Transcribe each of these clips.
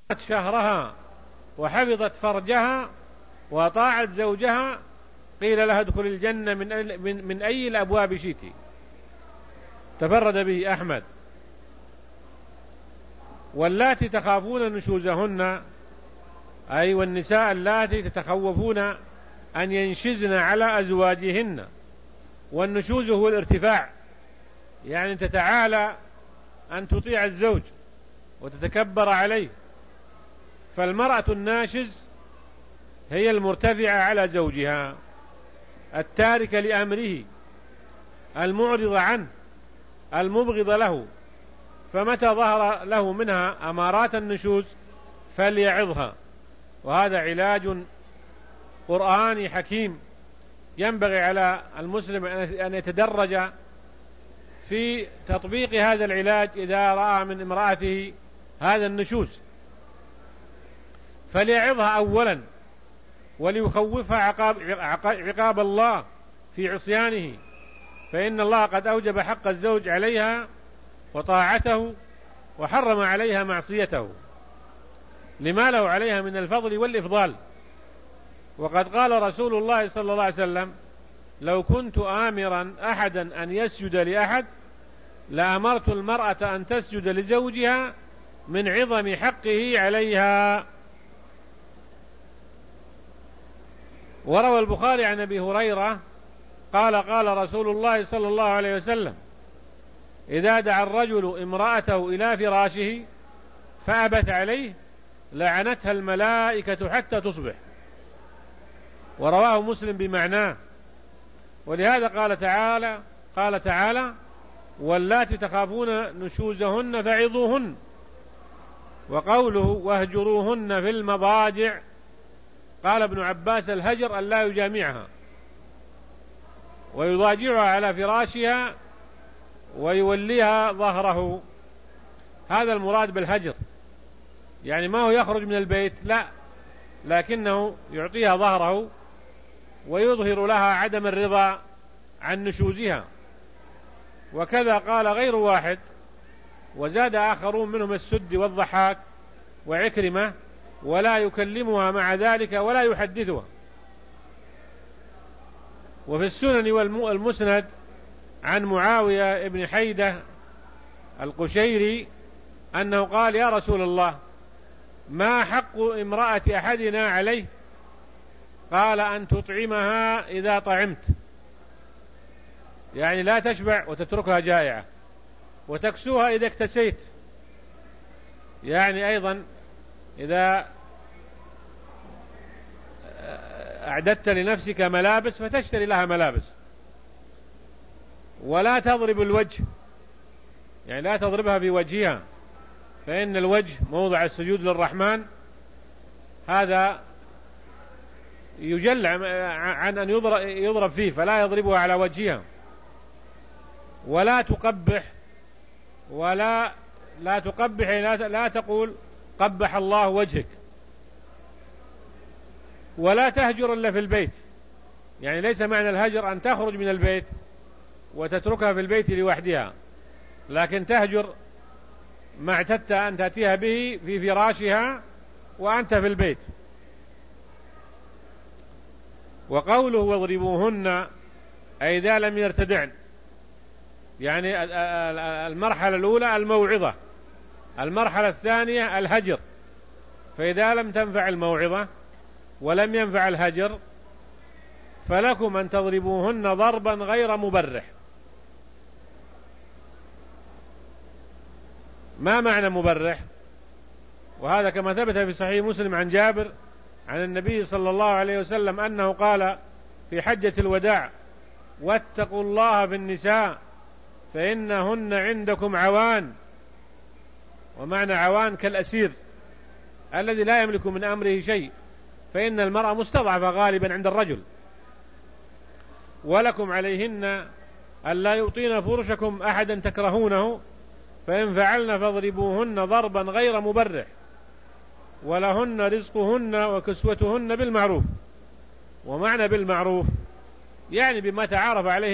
شهرها وحفظت فرجها وأطاعت زوجها قيل لها ادخل الجنة من أي الأبواب شئت. تفرد به أحمد. واللاتي تخافون نشوزهن، أي والنساء اللاتي تتخوفون أن ينشزن على أزواجهن. والنشوز هو الارتفاع، يعني تتعالى أن تطيع الزوج وتتكبر عليه. فالمرأة الناشز هي المرتفعة على زوجها، التاركة لأمره، المعرضة عنه، المبغضة له. فمتى ظهر له منها أمارات النشوز فليعظها. وهذا علاج قرآني حكيم ينبغي على المسلم أن يتدرج في تطبيق هذا العلاج إذا رأى من امرأته هذا النشوز، فليعظها أولا وليخوفها عقاب الله في عصيانه، فإن الله قد أوجب حق الزوج عليها وطاعته وحرم عليها معصيته لما له عليها من الفضل والإفضال. وقد قال رسول الله صلى الله عليه وسلم لو كنت آمرا أحدا أن يسجد لأحد لأمرت المرأة أن تسجد لزوجها من عظم حقه عليها. وروى البخاري عن أبي هريرة قال قال رسول الله صلى الله عليه وسلم إذا دعا الرجل امرأته إلى فراشه فأبت عليه لعنتها الملائكة حتى تصبح. ورواه مسلم بمعناه. ولهذا قال تعالى واللاتي تخافون نشوزهن فعظوهن. وقوله واهجروهن في المضاجع قال ابن عباس الهجر أن لا يجامعها ويضاجعها على فراشها ويوليها ظهره. هذا المراد بالهجر، يعني ما هو يخرج من البيت، لا، لكنه يعطيها ظهره ويظهر لها عدم الرضا عن نشوزها. وكذا قال غير واحد، وزاد آخرون منهم السد والضحاك وعكرمة ولا يكلمها مع ذلك ولا يحدثها. وفي السنن والمسند عن معاوية ابن حيدة القشيري أنه قال يا رسول الله ما حق امرأة أحدنا عليه؟ قال أن تطعمها إذا طعمت، يعني لا تشبع وتتركها جائعة، وتكسوها إذا اكتسيت، يعني أيضا إذا أعددت لنفسك ملابس فتشتري لها ملابس. ولا تضرب الوجه، يعني لا تضربها في وجهها، فإن الوجه موضع السجود للرحمن، هذا يجل عن أن يضرب فيه، فلا يضربها على وجهها. ولا تقبح، لا تقبح، لا تقول قبح الله وجهك. ولا تهجر إلا في البيت، يعني ليس معنى الهجر أن تخرج من البيت وتتركها في البيت لوحدها، لكن تهجر ما اعتدت أن تأتيها به في فراشها وأنت في البيت. وقوله واضربوهن أي إذا لم يرتدعن، يعني المرحلة الأولى الموعظة، المرحلة الثانية الهجر. فإذا لم تنفع الموعظة ولم ينفع الهجر فلكم أن تضربوهن ضربا غير مبرح. ما معنى مبرح؟ وهذا كما ثبت في صحيح مسلم عن جابر عن النبي صلى الله عليه وسلم أنه قال في حجة الوداع واتقوا الله في النساء فإنهن عندكم عوان. ومعنى عوان كالأسير الذي لا يملك من أمره شيء، فإن المرأة مستضعفة غالبا عند الرجل. ولكم عليهن ألا يعطين فرشكم أحدا تكرهونه، فإن فعلن فاضربوهن ضربا غير مبرح، ولهن رزقهن وكسوتهن بالمعروف. ومعنى بالمعروف يعني بما تعارف عليه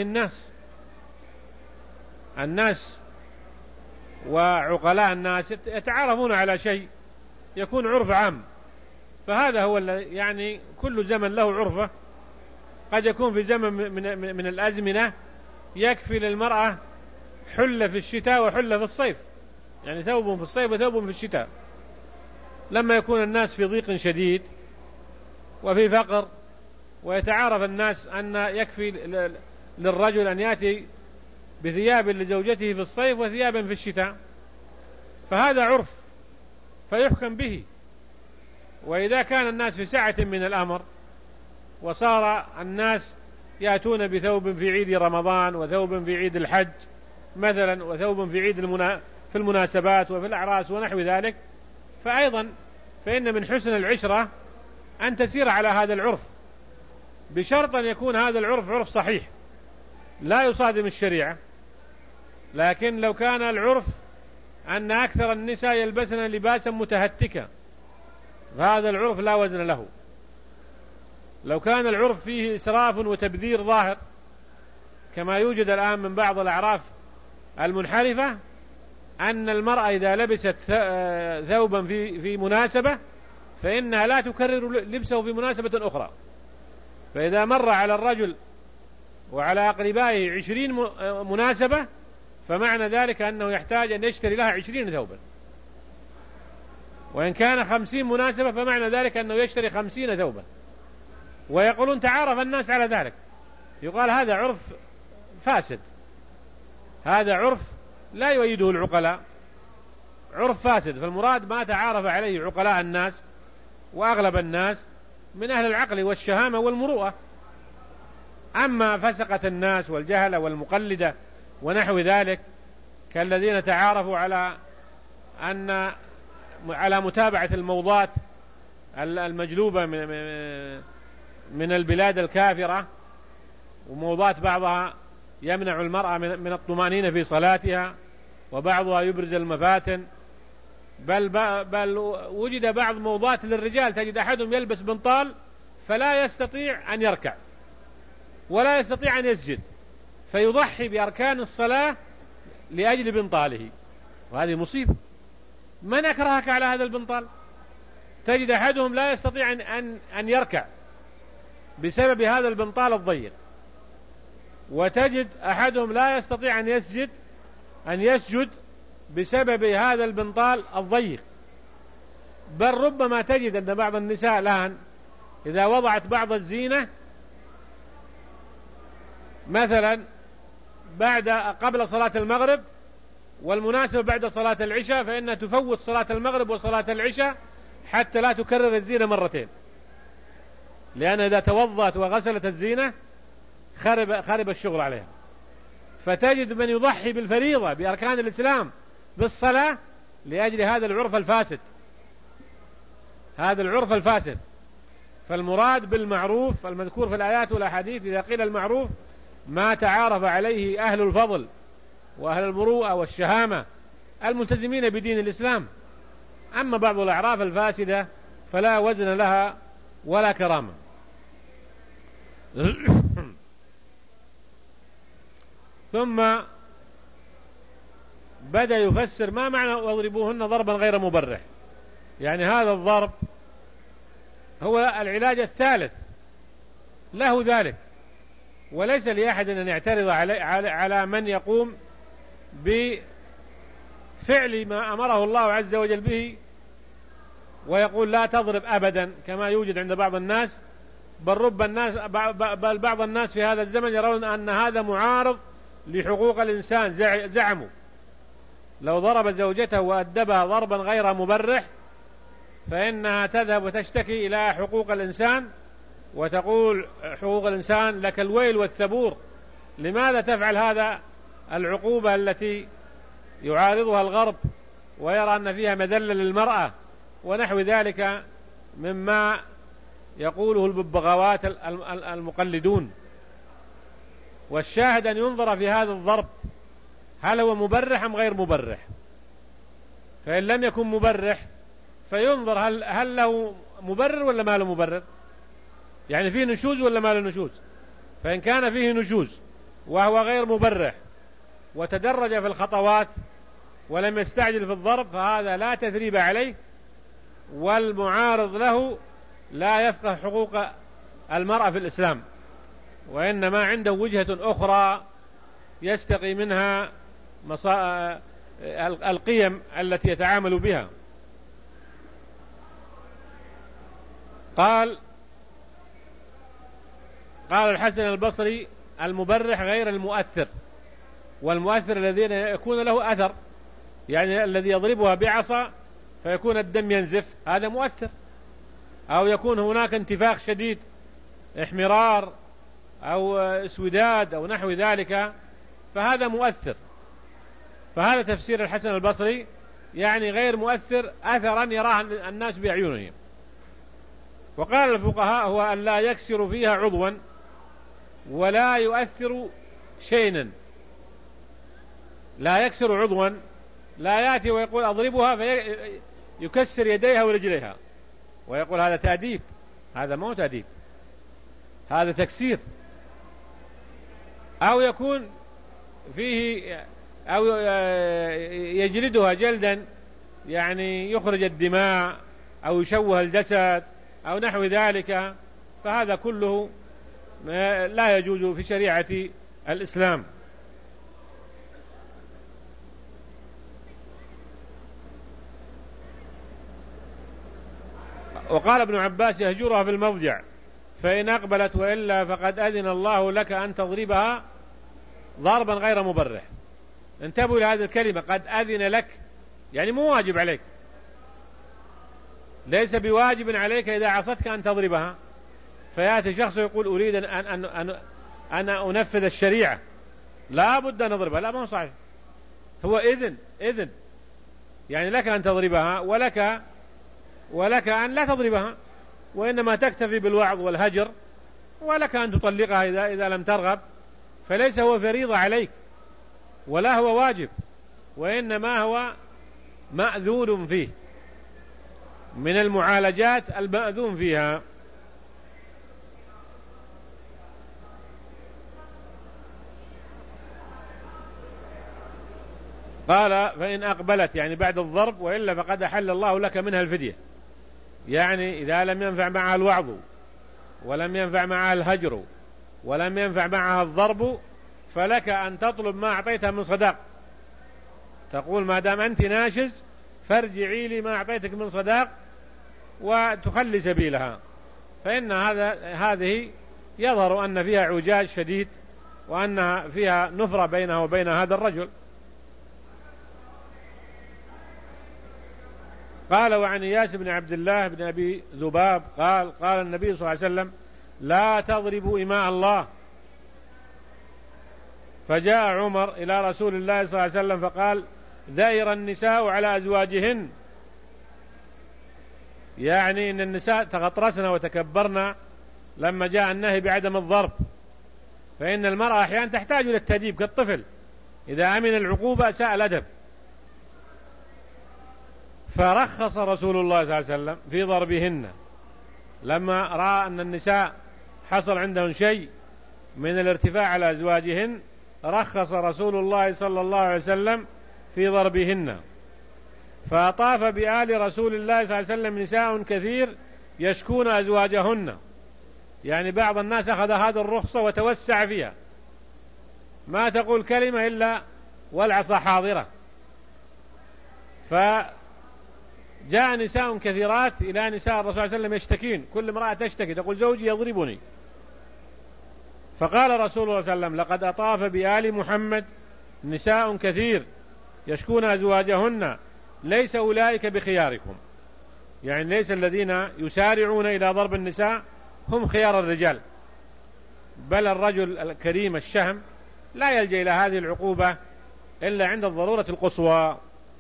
الناس وعقلاء الناس يتعارفون على شيء، يكون عرف عام. فهذا هو يعني كل زمن له عرفه. قد يكون في زمن من الأزمنة يكفي للمرأة حلة في الشتاء وحلة في الصيف، يعني ثوب في الصيف وثوب في الشتاء، لما يكون الناس في ضيق شديد وفي فقر، ويتعارف الناس أن يكفي للرجل أن يأتي بثياب لزوجته في الصيف وثيابا في الشتاء، فهذا عرف فيحكم به. وإذا كان الناس في سعة من الأمر وصار الناس يأتون بثوب في عيد رمضان وثوب في عيد الحج مثلا وثوب في عيد في المناسبات وفي الأعراس ونحو ذلك، فإن من حسن العشرة أن تسير على هذا العرف، بشرط أن يكون هذا العرف عرف صحيح لا يصادم الشريعة. لكن لو كان العرف أن أكثر النساء يلبسن لباسا متهتكا فهذا العرف لا وزن له. لو كان العرف فيه إسراف وتبذير ظاهر كما يوجد الآن من بعض الأعراف المنحرفة، أن المرأة إذا لبست ثوبا في مناسبة فإنها لا تكرر لبسه في مناسبة أخرى، فإذا مر على الرجل وعلى أقربائه 20 مناسبة فمعنى ذلك أنه يحتاج أن يشتري لها 20 ثوبا، وإن كان 50 مناسبة فمعنى ذلك أنه يشتري 50 ثوبا. ويقولون تعارف الناس على ذلك، يقال هذا عرف فاسد، هذا عرف لا يؤيده العقلاء، عرف فاسد. فالمراد ما تعارف عليه عقلاء الناس وأغلب الناس من أهل العقل والشهامة والمروءة. أما فسقة الناس والجهلة والمقلدة ونحو ذلك كالذين تعارفوا على متابعة الموضات المجلوبة من البلاد الكافرة، وموضات بعضها يمنع المرأة من الطمأنينة في صلاتها، وبعضها يبرز المفاتن، بل وجد بعض موضات للرجال تجد أحدهم يلبس بنطال فلا يستطيع أن يركع ولا يستطيع أن يسجد، فيضحي بأركان الصلاة لأجل بنطاله، وهذه مصيبة. من أكرهك على هذا البنطال؟ تجد أحدهم لا يستطيع أن يركع بسبب هذا البنطال الضيق، وتجد أحدهم لا يستطيع أن يسجد بسبب هذا البنطال الضيق. بل ربما تجد أن بعض النساء الآن إذا وضعت بعض الزينة مثلا قبل صلاة المغرب والمناسبة بعد صلاة العشاء، فإنها تفوت صلاة المغرب وصلاة العشاء حتى لا تكرر الزينة مرتين، لأن إذا توضأت وغسلت الزينة خرب الشغل عليها. فتجد من يضحي بالفريضة بأركان الإسلام بالصلاة لأجل هذا العرف الفاسد، هذا العرف الفاسد. فالمراد بالمعروف المذكور في الآيات والأحاديث إذا قيل المعروف ما تعارف عليه أهل الفضل وأهل المروءة والشهامة الملتزمين بدين الإسلام. أما بعض الأعراف الفاسدة فلا وزن لها ولا كرامة. ثم بدأ يفسر ما معنى واضربوهن ضربا غير مبرح، يعني هذا الضرب هو العلاج الثالث له ذلك، وليس لأحد أن يعترض على من يقوم بفعل ما أمره الله عز وجل به ويقول لا تضرب أبدا كما يوجد عند بعض الناس. بل بعض الناس في هذا الزمن يرون أن هذا معارض لحقوق الإنسان. زعموا لو ضرب زوجته وأدبها ضربا غير مبرح فإنها تذهب وتشتكي إلى حقوق الإنسان وتقول حقوق الإنسان لك الويل والثبور، لماذا تفعل هذا العقوبة التي يعارضها الغرب ويرى أن فيها مذلة للمرأة ونحو ذلك مما يقوله الببغاوات المقلدون. والشاهد أن ينظر في هذا الضرب هل هو مبرح أم غير مبرح، فإن لم يكن مبرح فينظر هل له مبرر ولا ما له مبرر، يعني فيه نشوز ولا ما له نشوز. فإن كان فيه نشوز وهو غير مبرح وتدرج في الخطوات ولم يستعجل في الضرب فهذا لا تثريب عليه والمعارض له لا يفقه حقوق المرأة في الإسلام، وإنما عنده وجهة أخرى يستقي منها القيم التي يتعامل بها. قال الحسن البصري: المبرح غير المؤثر، والمؤثر الذين يكون له أثر، يعني الذي يضربها بعصا فيكون الدم ينزف، هذا مؤثر، أو يكون هناك انتفاخ شديد، احمرار أو اسوداد أو نحو ذلك، فهذا مؤثر. فهذا تفسير الحسن البصري، يعني غير مؤثر أثرا يراه الناس بأعينهم. وقال الفقهاء: هو أن لا يكسر فيها عضوا ولا يؤثر شيئا. لا يكسر عضوا، لا يأتي ويقول أضربها فيكسر يديها ورجليها ويقول هذا تأديب، هذا ما هو تأديب، هذا تكسير. أو يكون فيه أو يجلدها جلدا يعني يخرج الدماء أو يشوه الجسد أو نحو ذلك، فهذا كله لا يجوز في شريعة الإسلام. وقال ابن عباس: يهجرها في المضجع فإن أقبلت وإلا فقد أذن الله لك أن تضربها ضربا غير مبرح. انتبهوا لهذه الكلمة، قد أذن لك، يعني مو واجب عليك، ليس بواجب عليك إذا عصتك أن تضربها. فيأتي شخص يقول أريد أن أنفذ الشريعة، لا بد أن أضربها، لا ما هو صحيح، هو إذن يعني لك أن تضربها ولك أن لا تضربها، وإنما تكتفي بالوعظ والهجر، ولك أن تطلقها إذا لم ترغب، فليس هو فريضة عليك ولا هو واجب، وإنما هو مأذون فيه، من المعالجات المأذون فيها. قال: فإن أقبلت يعني بعد الضرب، وإلا فقد أحل الله لك منها الفدية، يعني إذا لم ينفع معها الوعظ ولم ينفع معها الهجر ولم ينفع معها الضرب، فلك أن تطلب ما أعطيتها من صداق، تقول ما دام أنت ناشز فارجعي لي ما أعطيتك من صداق وتخلي سبيلها، فإن هذه يظهر أن فيها اعوجاج شديد وأنها فيها نفرة بينها وبين هذا الرجل. قال: وعن إياس بن عبد الله بن أبي ذباب قال: قال النبي صلى الله عليه وسلم: لا تضربوا إماء الله. فجاء عمر إلى رسول الله صلى الله عليه وسلم فقال: ذائر النساء على أزواجهن، يعني إن النساء تغطرسن وتكبرن لما جاء النهي بعدم الضرب، فإن المرأة أحيانا تحتاج إلى التأديب كالطفل، إذا أمن العقوبة ساء الأدب. فرخص رسول الله صلى الله عليه وسلم في ضربهن، لما رأى أن النساء حصل عندهم شيء من الارتفاع على أزواجهن، رخص رسول الله صلى الله عليه وسلم في ضربهن. فطاف بآل رسول الله صلى الله عليه وسلم نساء كثير يشكون أزواجهن، يعني بعض الناس أخذ هذه الرخصة وتوسع فيها، ما تقول كلمة إلا والعصا حاضرة. فجاء نساء كثيرات إلى نساء الرسول صلى الله عليه وسلم يشتكين، كل امرأة تشتكي تقول زوجي يضربني. فقال رسول الله صلى الله عليه وسلم: لقد أطاف بآل محمد نساء كثير يشكون أزواجهن، ليس أولئك بخياركم، يعني ليس الذين يسارعون إلى ضرب النساء هم خيار الرجال، بل الرجل الكريم الشهم لا يلجأ إلى هذه العقوبة إلا عند الضرورة القصوى.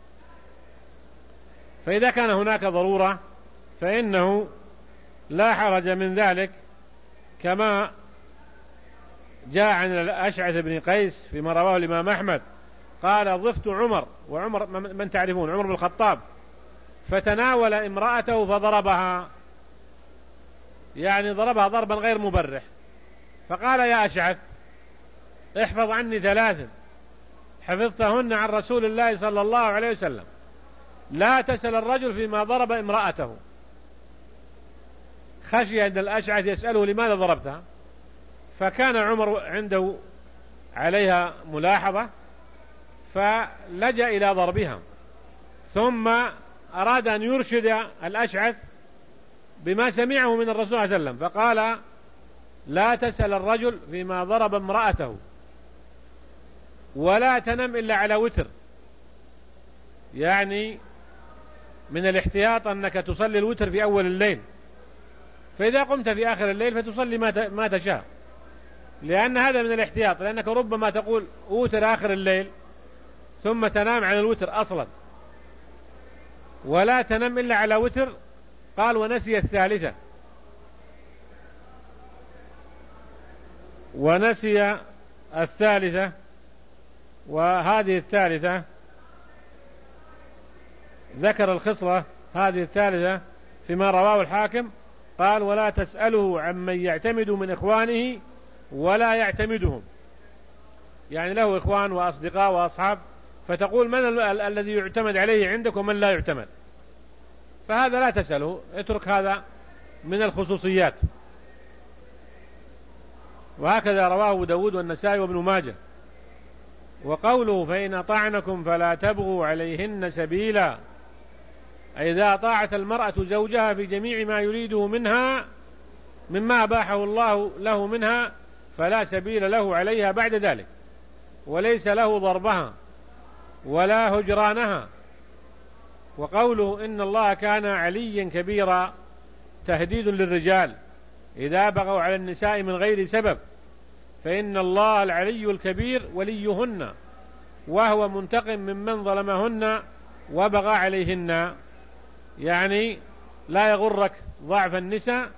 فإذا كان هناك ضرورة فإنه لا حرج من ذلك، كما جاء عن الأشعث بن قيس فيما رواه الإمام أحمد قال: ضفت عمر، وعمر من تعرفون عمر بن الخطاب، فتناول امرأته فضربها، يعني ضربها ضربا غير مبرح، فقال: يا أشعث احفظ عني ثلاث حفظتهن عن رسول الله صلى الله عليه وسلم، لا تسأل الرجل فيما ضرب امرأته، خشي أن الأشعث يسأله لماذا ضربتها، فكان عمر عنده عليها ملاحظة فلجأ إلى ضربها، ثم أراد أن يرشد الأشعث بما سمعه من الرسول صلى الله عليه وسلم، فقال لا تسأل الرجل فيما ضرب امرأته ولا تنم إلا على وتر، يعني من الاحتياط أنك تصلي الوتر في أول الليل، فإذا قمت في آخر الليل فتصلي ما تشاء، لأن هذا من الاحتياط، لأنك ربما تقول أوتر آخر الليل ثم تنام عن الوتر أصلا. ولا تنم إلا على وتر، قال ونسي الثالثة، ونسي الثالثة، وهذه الثالثة ذكر الخصلة هذه الثالثة فيما رواه الحاكم، قال ولا تسأله عمن يعتمد من إخوانه ولا يعتمدهم، يعني له إخوان وأصدقاء وأصحاب، فتقول من الذي يعتمد عليه عندك ومن لا يعتمد، فهذا لا تسأله، اترك هذا من الخصوصيات. وهكذا رواه أبو داود والنسائي وابن ماجه. وقوله فإن أطعنكم فلا تبغوا عليهن سبيلا، أي إذا أطاعت المرأة زوجها في جميع ما يريده منها مما أباحه الله له منها فلا سبيل له عليها بعد ذلك، وليس له ضربها ولا هجرانها. وقوله إن الله كان عليا كبيرا تهديد للرجال إذا بغوا على النساء من غير سبب، فإن الله العلي الكبير وليهن وهو منتقم ممن ظلمهن وبغى عليهن، يعني لا يغرك ضعف النساء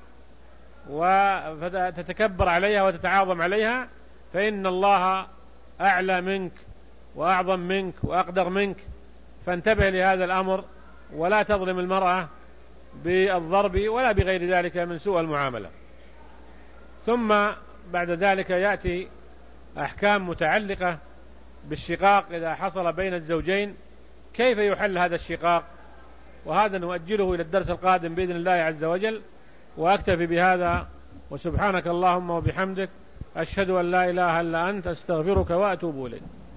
وتتكبر عليها وتتعاظم عليها، فإن الله أعلى منك وأعظم منك وأقدر منك، فانتبه لهذا الأمر ولا تظلم المرأة بالضرب ولا بغير ذلك من سوء المعاملة. ثم بعد ذلك يأتي أحكام متعلقة بالشقاق إذا حصل بين الزوجين، كيف يحل هذا الشقاق، وهذا نؤجله إلى الدرس القادم بإذن الله عز وجل. وأكتفي بهذا، وسبحانك اللهم وبحمدك، أشهد أن لا إله إلا أنت، أستغفرك وأتوب إليك.